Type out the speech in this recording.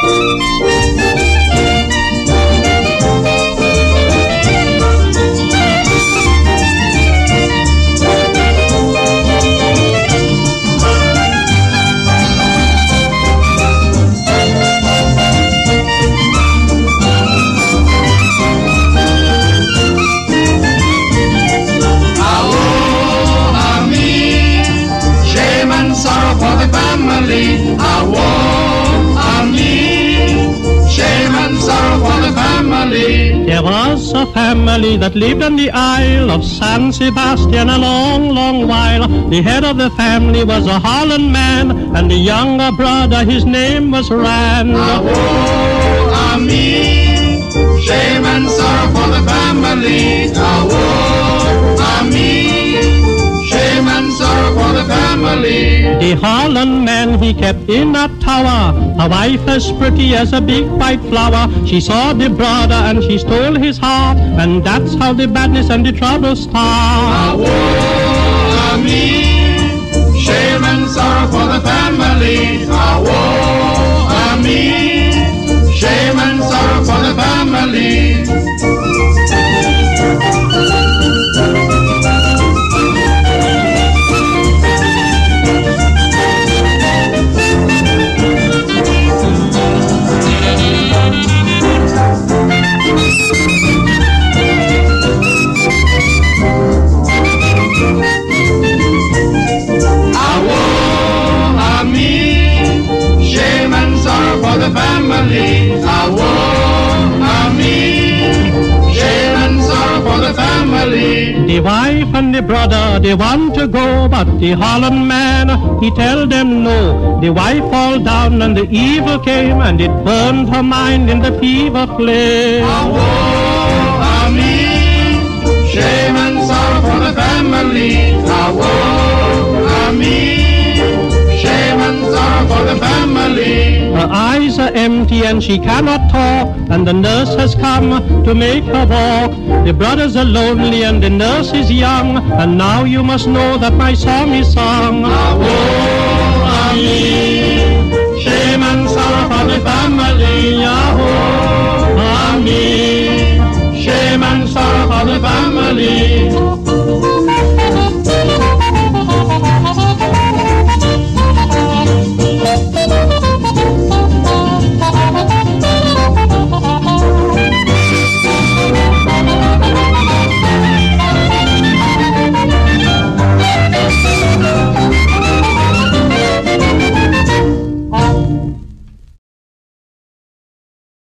There was a family that lived on the Isle of San Sebastian a long, long while. The head of the family was a Holland man, and the younger brother, his name was Rand. Woe, me, shame and sorrow for the family. Woe, me, shame and sorrow for the family. The Holland man he kept in a tower, a wife as pretty as a big white flower. She saw the brother and she stole his heart, and that's how the badness and the trouble start. Woe, me, shame and sorrow for the family. Woe, me, shame and sorrow for the family. The family, woe, me, shame and sorrow for the family. The wife and the brother, they want to go, but the Holland man, he tell them no. The wife fall down and the evil came, and it burned her mind in the fever flame. Woe, me, shame and sorrow for the family. Woe, me, shame and sorrow for the family. Her eyes are empty and she cannot talk, and the nurse has come to make her walk. The brothers are lonely and the nurse is young, and now you must know that my song is sung. Woe, me.